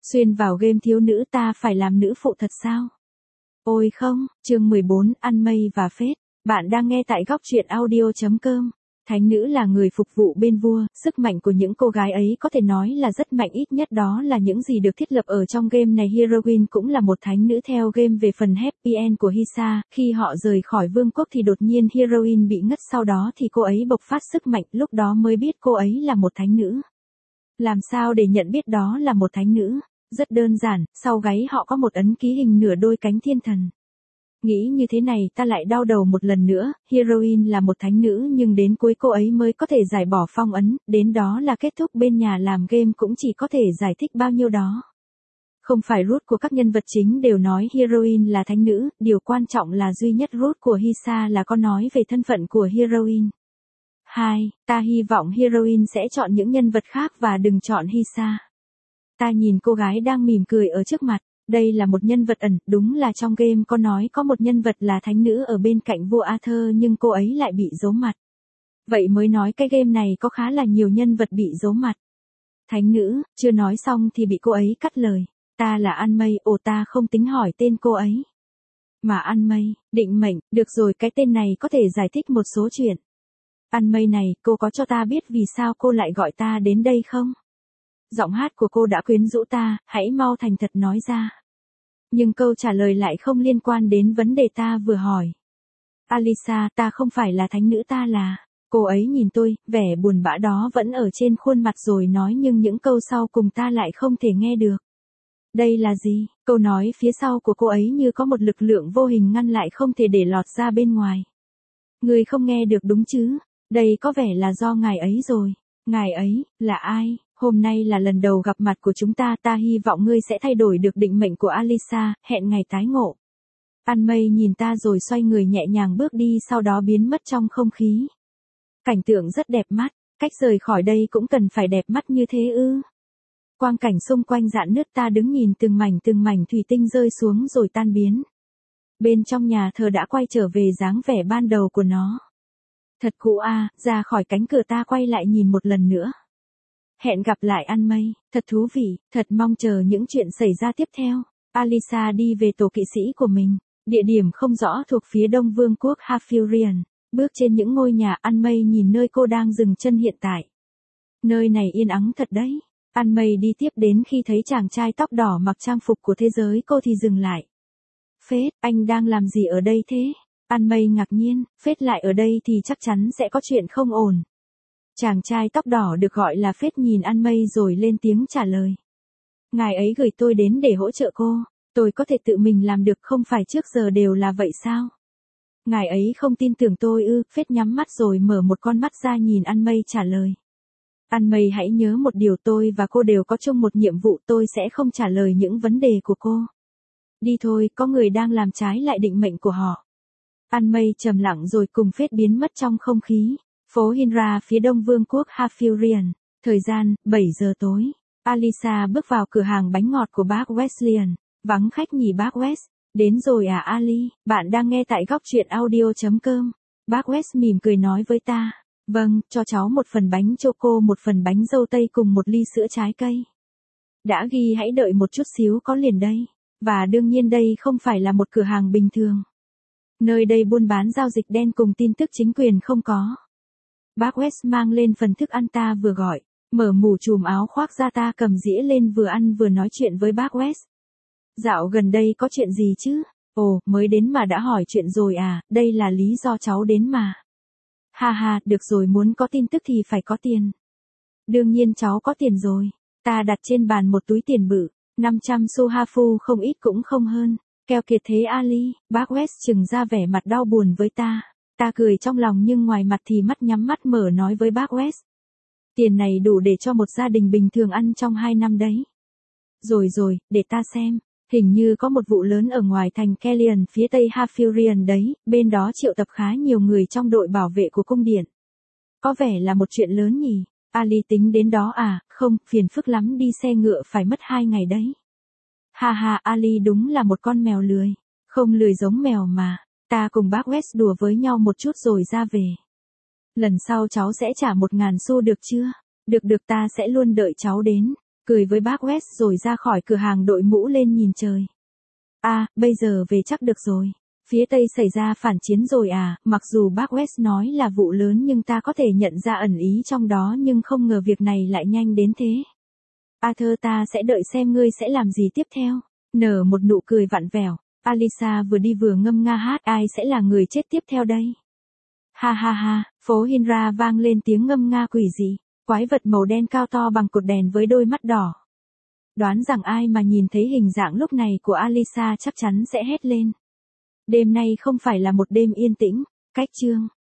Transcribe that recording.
Xuyên vào game thiếu nữ ta phải làm nữ phụ thật sao? Ôi không, chương 14, ăn mây và phết. Bạn đang nghe tại góc truyện audio.com. Thánh nữ là người phục vụ bên vua, sức mạnh của những cô gái ấy có thể nói là rất mạnh, ít nhất đó là những gì được thiết lập ở trong game này. Heroine cũng là một thánh nữ theo game. Về phần happy end của Hisa, khi họ rời khỏi vương quốc thì đột nhiên Heroine bị ngất, sau đó thì cô ấy bộc phát sức mạnh, lúc đó mới biết cô ấy là một thánh nữ. Làm sao để nhận biết đó là một thánh nữ? Rất đơn giản, sau gáy họ có một ấn ký hình nửa đôi cánh thiên thần. Nghĩ như thế này ta lại đau đầu một lần nữa, Heroine là một thánh nữ nhưng đến cuối cô ấy mới có thể giải bỏ phong ấn, đến đó là kết thúc. Bên nhà làm game cũng chỉ có thể giải thích bao nhiêu đó. Không phải root của các nhân vật chính đều nói Heroine là thánh nữ, điều quan trọng là duy nhất root của Hisa là có nói về thân phận của Heroine. 2. Ta hy vọng Heroine sẽ chọn những nhân vật khác và đừng chọn Hisa. Ta nhìn cô gái đang mỉm cười ở trước mặt. Đây là một nhân vật ẩn, đúng là trong game có nói có một nhân vật là thánh nữ ở bên cạnh vua Arthur nhưng cô ấy lại bị giấu mặt. Vậy mới nói cái game này có khá là nhiều nhân vật bị giấu mặt. Thánh nữ, chưa nói xong thì bị cô ấy cắt lời. Ta là Ăn Mây, ồ ta không tính hỏi tên cô ấy. Mà Ăn Mây, định mệnh, được rồi, cái tên này có thể giải thích một số chuyện. Ăn Mây này, cô có cho ta biết vì sao cô lại gọi ta đến đây không? Giọng hát của cô đã quyến rũ ta, hãy mau thành thật nói ra. Nhưng câu trả lời lại không liên quan đến vấn đề ta vừa hỏi. Alisa, ta không phải là thánh nữ, ta là... Cô ấy nhìn tôi, vẻ buồn bã đó vẫn ở trên khuôn mặt rồi nói, nhưng những câu sau cùng ta lại không thể nghe được. Đây là gì? Câu nói phía sau của cô ấy như có một lực lượng vô hình ngăn lại, không thể để lọt ra bên ngoài. Người không nghe được đúng chứ? Đây có vẻ là do ngài ấy rồi. Ngài ấy, là ai? Hôm nay là lần đầu gặp mặt của chúng ta, ta hy vọng ngươi sẽ thay đổi được định mệnh của Alisa, hẹn ngày tái ngộ. Ăn Mây nhìn ta rồi xoay người nhẹ nhàng bước đi, sau đó biến mất trong không khí. Cảnh tượng rất đẹp mắt, cách rời khỏi đây cũng cần phải đẹp mắt như thế ư? Quang cảnh xung quanh rạn nứt, ta đứng nhìn từng mảnh thủy tinh rơi xuống rồi tan biến. Bên trong nhà thờ đã quay trở về dáng vẻ ban đầu của nó. Thật cũ à, ra khỏi cánh cửa ta quay lại nhìn một lần nữa. Hẹn gặp lại Ăn Mây, thật thú vị, thật mong chờ những chuyện xảy ra tiếp theo. Alisa đi về tổ kỵ sĩ của mình, địa điểm không rõ thuộc phía đông vương quốc Hafurian. Bước trên những ngôi nhà, Ăn Mây nhìn nơi cô đang dừng chân hiện tại. Nơi này yên ắng thật đấy. Ăn Mây đi tiếp đến khi thấy chàng trai tóc đỏ mặc trang phục của thế giới cô thì dừng lại. Phết, anh đang làm gì ở đây thế? Ăn Mây ngạc nhiên, Phết lại ở đây thì chắc chắn sẽ có chuyện không ổn. Chàng trai tóc đỏ được gọi là Phết nhìn Ăn Mây rồi lên tiếng trả lời. Ngài ấy gửi tôi đến để hỗ trợ cô, tôi có thể tự mình làm được, không phải trước giờ đều là vậy sao? Ngài ấy không tin tưởng tôi ư? Phết nhắm mắt rồi mở một con mắt ra nhìn Ăn Mây trả lời. Ăn Mây hãy nhớ một điều, tôi và cô đều có chung một nhiệm vụ, tôi sẽ không trả lời những vấn đề của cô. Đi thôi, có người đang làm trái lại định mệnh của họ. Ăn Mây trầm lặng rồi cùng Phết biến mất trong không khí. Phố Hinra phía đông vương quốc Hafurian. Thời gian, 7 giờ tối. Alisa bước vào cửa hàng bánh ngọt của bác Wesleyan. Vắng khách nhỉ bác West? Đến rồi à Ali, bạn đang nghe tại góc truyện audio.com. Bác West mỉm cười nói với ta. Vâng, cho cháu một phần bánh choco, một phần bánh dâu tây cùng một ly sữa trái cây. Đã ghi, hãy đợi một chút xíu, có liền đây. Và đương nhiên đây không phải là một cửa hàng bình thường. Nơi đây buôn bán giao dịch đen cùng tin tức chính quyền không có. Bác West mang lên phần thức ăn ta vừa gọi, mở mủ chùm áo khoác ra, ta cầm dĩa lên vừa ăn vừa nói chuyện với bác West. Dạo gần đây có chuyện gì chứ? Ồ, mới đến mà đã hỏi chuyện rồi à, đây là lý do cháu đến mà. Ha ha, được rồi, muốn có tin tức thì phải có tiền. Đương nhiên cháu có tiền rồi. Ta đặt trên bàn một túi tiền bự, 500 xu hafu, không ít cũng không hơn. Keo kiệt thế Ali, bác West trừng ra vẻ mặt đau buồn với ta. Ta cười trong lòng nhưng ngoài mặt thì mắt nhắm mắt mở nói với bác West. Tiền này đủ để cho một gia đình bình thường ăn trong 2 năm đấy. Rồi, để ta xem. Hình như có một vụ lớn ở ngoài thành Kellyan phía tây Hafurian đấy, bên đó triệu tập khá nhiều người trong đội bảo vệ của cung điện. Có vẻ là một chuyện lớn nhỉ? Ali tính đến đó à? Không, phiền phức lắm, đi xe ngựa phải mất 2 ngày đấy. Ha ha, Ali đúng là một con mèo lười. Không lười giống mèo mà. Ta cùng bác West đùa với nhau một chút rồi ra về. Lần sau cháu sẽ trả 1.000 xu được chưa? Được, ta sẽ luôn đợi cháu đến. cười với bác West rồi ra khỏi cửa hàng đội mũ lên nhìn trời. Bây giờ về chắc được rồi. Phía Tây xảy ra phản chiến rồi à, mặc dù bác West nói là vụ lớn nhưng ta có thể nhận ra ẩn ý trong đó nhưng không ngờ việc này lại nhanh đến thế. Arthur ta sẽ đợi xem ngươi sẽ làm gì tiếp theo. Nở một nụ cười vặn vẹo, Alisa vừa đi vừa ngâm nga hát ai sẽ là người chết tiếp theo đây. Ha ha ha, phố Hinra vang lên tiếng ngâm nga quỷ dị, quái vật màu đen cao to bằng cột đèn với đôi mắt đỏ. Đoán rằng ai mà nhìn thấy hình dạng lúc này của Alisa chắc chắn sẽ hét lên. Đêm nay không phải là một đêm yên tĩnh, cách chương.